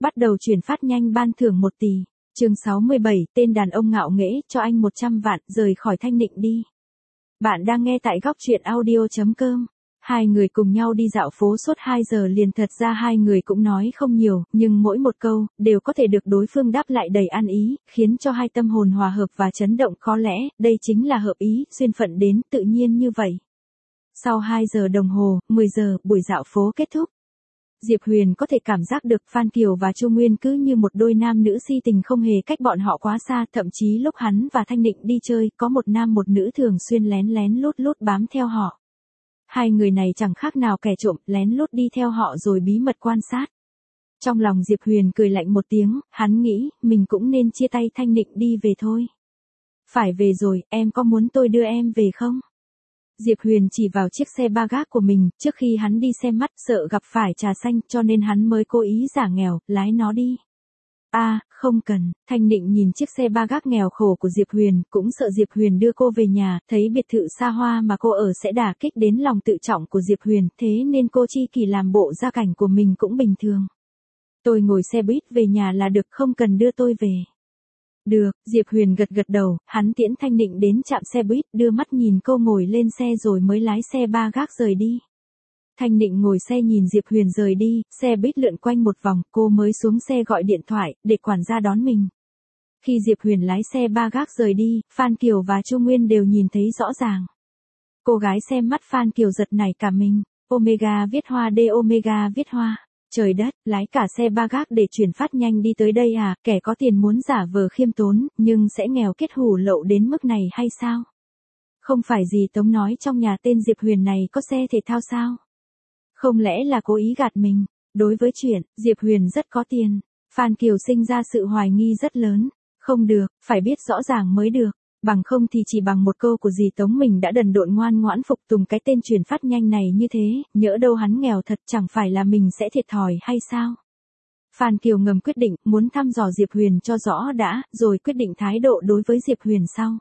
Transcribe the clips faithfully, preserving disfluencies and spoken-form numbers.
Bắt đầu chuyển phát nhanh ban thưởng một tỷ. Chương sáu mươi bảy, tên đàn ông ngạo nghễ, cho anh một trăm vạn, rời khỏi Thanh Nịnh đi. Bạn đang nghe tại góc truyện audio chấm com. Hai người cùng nhau đi dạo phố suốt hai giờ liền, thật ra hai người cũng nói không nhiều, nhưng mỗi một câu, đều có thể được đối phương đáp lại đầy ăn ý, khiến cho hai tâm hồn hòa hợp và chấn động, có lẽ, đây chính là hợp ý, duyên phận đến tự nhiên như vậy. Sau hai giờ đồng hồ, mười giờ, buổi dạo phố kết thúc. Diệp Huyền có thể cảm giác được Phan Kiều và Chu Nguyên cứ như một đôi nam nữ si tình, không hề cách bọn họ quá xa, thậm chí lúc hắn và Thanh Nịnh đi chơi, có một nam một nữ thường xuyên lén lén lút lút bám theo họ. Hai người này chẳng khác nào kẻ trộm, lén lút đi theo họ rồi bí mật quan sát. Trong lòng Diệp Huyền cười lạnh một tiếng, hắn nghĩ, mình cũng nên chia tay Thanh Nịnh đi về thôi. Phải về rồi, em có muốn tôi đưa em về không? Diệp Huyền chỉ vào chiếc xe ba gác của mình, trước khi hắn đi xem mắt, sợ gặp phải trà xanh, cho nên hắn mới cố ý giả nghèo, lái nó đi. A, à, không cần. Thanh Nịnh nhìn chiếc xe ba gác nghèo khổ của Diệp Huyền, cũng sợ Diệp Huyền đưa cô về nhà, thấy biệt thự xa hoa mà cô ở sẽ đả kích đến lòng tự trọng của Diệp Huyền, thế nên cô chi kỷ làm bộ gia cảnh của mình cũng bình thường. Tôi ngồi xe buýt về nhà là được, không cần đưa tôi về. Được, Diệp Huyền gật gật đầu, hắn tiễn Thanh Nịnh đến trạm xe buýt, đưa mắt nhìn cô ngồi lên xe rồi mới lái xe ba gác rời đi. Thanh Nịnh ngồi xe nhìn Diệp Huyền rời đi, xe buýt lượn quanh một vòng, cô mới xuống xe gọi điện thoại, để quản gia đón mình. Khi Diệp Huyền lái xe ba gác rời đi, Phan Kiều và Chu Nguyên đều nhìn thấy rõ ràng. Cô gái xem mắt Phan Kiều giật nảy cả mình, Omega viết hoa D Omega viết hoa. Trời đất, lái cả xe ba gác để chuyển phát nhanh đi tới đây à, kẻ có tiền muốn giả vờ khiêm tốn, nhưng sẽ nghèo kết hủ lậu đến mức này hay sao? Không phải gì Tống nói trong nhà tên Diệp Huyền này có xe thể thao sao? Không lẽ là cố ý gạt mình? Đối với chuyện, Diệp Huyền rất có tiền, Phan Kiều sinh ra sự hoài nghi rất lớn. Không được, phải biết rõ ràng mới được. Bằng không thì chỉ bằng một câu của dì Tống mình đã đần độn ngoan ngoãn phục tùng cái tên chuyển phát nhanh này như thế, nhỡ đâu hắn nghèo thật, chẳng phải là mình sẽ thiệt thòi hay sao? Phan Kiều ngầm quyết định, muốn thăm dò Diệp Huyền cho rõ đã, rồi quyết định thái độ đối với Diệp Huyền sau.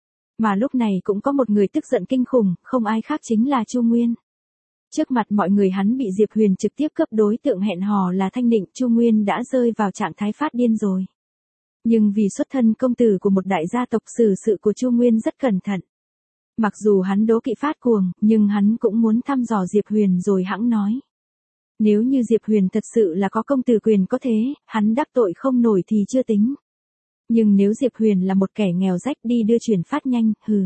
Mà lúc này cũng có một người tức giận kinh khủng, không ai khác chính là Chu Nguyên. Trước mặt mọi người hắn bị Diệp Huyền trực tiếp cướp, đối tượng hẹn hò là Thanh Nịnh, Chu Nguyên đã rơi vào trạng thái phát điên rồi. Nhưng vì xuất thân công tử của một đại gia tộc, xử sự của Chu Nguyên rất cẩn thận. Mặc dù hắn đố kỵ phát cuồng, nhưng hắn cũng muốn thăm dò Diệp Huyền rồi hẵng nói. Nếu như Diệp Huyền thật sự là có công tử quyền có thế, hắn đắc tội không nổi thì chưa tính. Nhưng nếu Diệp Huyền là một kẻ nghèo rách đi đưa chuyển phát nhanh, hừ.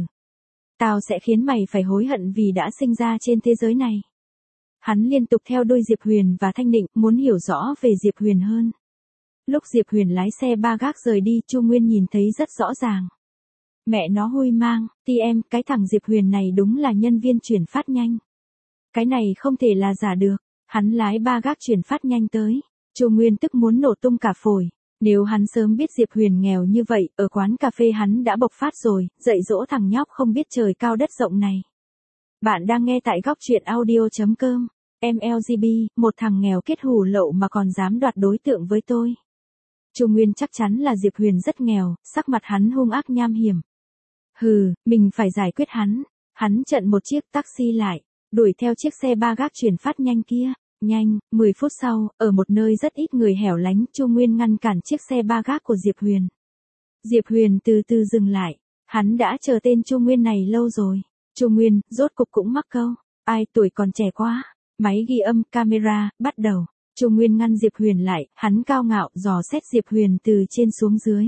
Tao sẽ khiến mày phải hối hận vì đã sinh ra trên thế giới này. Hắn liên tục theo đuôi Diệp Huyền và Thanh Nịnh, muốn hiểu rõ về Diệp Huyền hơn. Lúc Diệp Huyền lái xe ba gác rời đi, Chu Nguyên nhìn thấy rất rõ ràng. Mẹ nó hui mang, ti em, cái thằng Diệp Huyền này đúng là nhân viên chuyển phát nhanh. Cái này không thể là giả được. Hắn lái ba gác chuyển phát nhanh tới. Chu Nguyên tức muốn nổ tung cả phổi. Nếu hắn sớm biết Diệp Huyền nghèo như vậy, ở quán cà phê hắn đã bộc phát rồi, dạy dỗ thằng nhóc không biết trời cao đất rộng này. Bạn đang nghe tại góc truyện audio chấm com. Em lờ giê bê, một thằng nghèo kết hủ lậu mà còn dám đoạt đối tượng với tôi. Chu Nguyên chắc chắn là Diệp Huyền rất nghèo, sắc mặt hắn hung ác nham hiểm. Hừ, mình phải giải quyết hắn. Hắn chặn một chiếc taxi lại, đuổi theo chiếc xe ba gác chuyển phát nhanh kia. Nhanh, mười phút sau, ở một nơi rất ít người hẻo lánh, Chu Nguyên ngăn cản chiếc xe ba gác của Diệp Huyền. Diệp Huyền từ từ dừng lại. Hắn đã chờ tên Chu Nguyên này lâu rồi. Chu Nguyên, rốt cục cũng mắc câu. Ai, tuổi còn trẻ quá. Máy ghi âm, camera, bắt đầu. Chu Nguyên ngăn Diệp Huyền lại, hắn cao ngạo dò xét Diệp Huyền từ trên xuống dưới.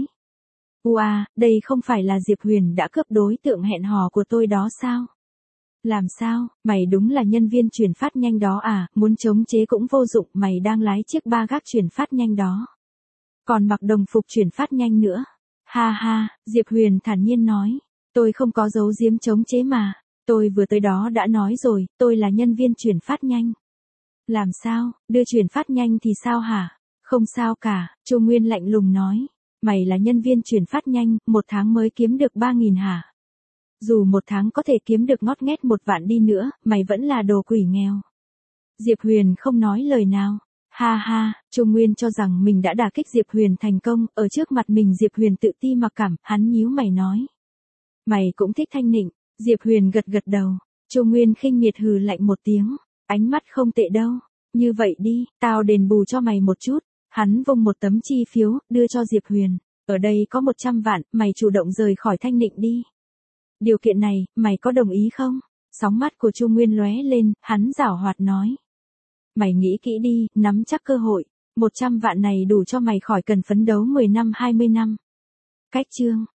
Ua, đây không phải là Diệp Huyền đã cướp đối tượng hẹn hò của tôi đó sao? Làm sao, mày đúng là nhân viên chuyển phát nhanh đó à, muốn chống chế cũng vô dụng, mày đang lái chiếc ba gác chuyển phát nhanh đó. Còn mặc đồng phục chuyển phát nhanh nữa. Ha ha, Diệp Huyền thản nhiên nói, tôi không có giấu giếm chống chế mà, tôi vừa tới đó đã nói rồi, tôi là nhân viên chuyển phát nhanh. Làm sao, đưa chuyển phát nhanh thì sao hả? Không sao cả, Chu Nguyên lạnh lùng nói. Mày là nhân viên chuyển phát nhanh, một tháng mới kiếm được ba nghìn hả? Dù một tháng có thể kiếm được ngót nghét một vạn đi nữa, mày vẫn là đồ quỷ nghèo. Diệp Huyền không nói lời nào. Ha ha, Chu Nguyên cho rằng mình đã đả kích Diệp Huyền thành công, ở trước mặt mình Diệp Huyền tự ti mặc cảm, hắn nhíu mày nói. Mày cũng thích Thanh Nịnh, Diệp Huyền gật gật đầu. Chu Nguyên khinh miệt hừ lạnh một tiếng. Ánh mắt không tệ đâu. Như vậy đi, tao đền bù cho mày một chút. Hắn vung một tấm chi phiếu, đưa cho Diệp Huyền. Ở đây có một trăm vạn, mày chủ động rời khỏi Thanh Nịnh đi. Điều kiện này, mày có đồng ý không? Sóng mắt của Chu Nguyên lóe lên, hắn giảo hoạt nói. Mày nghĩ kỹ đi, nắm chắc cơ hội. một trăm vạn này đủ cho mày khỏi cần phấn đấu mười năm hai mươi năm. Cách chương.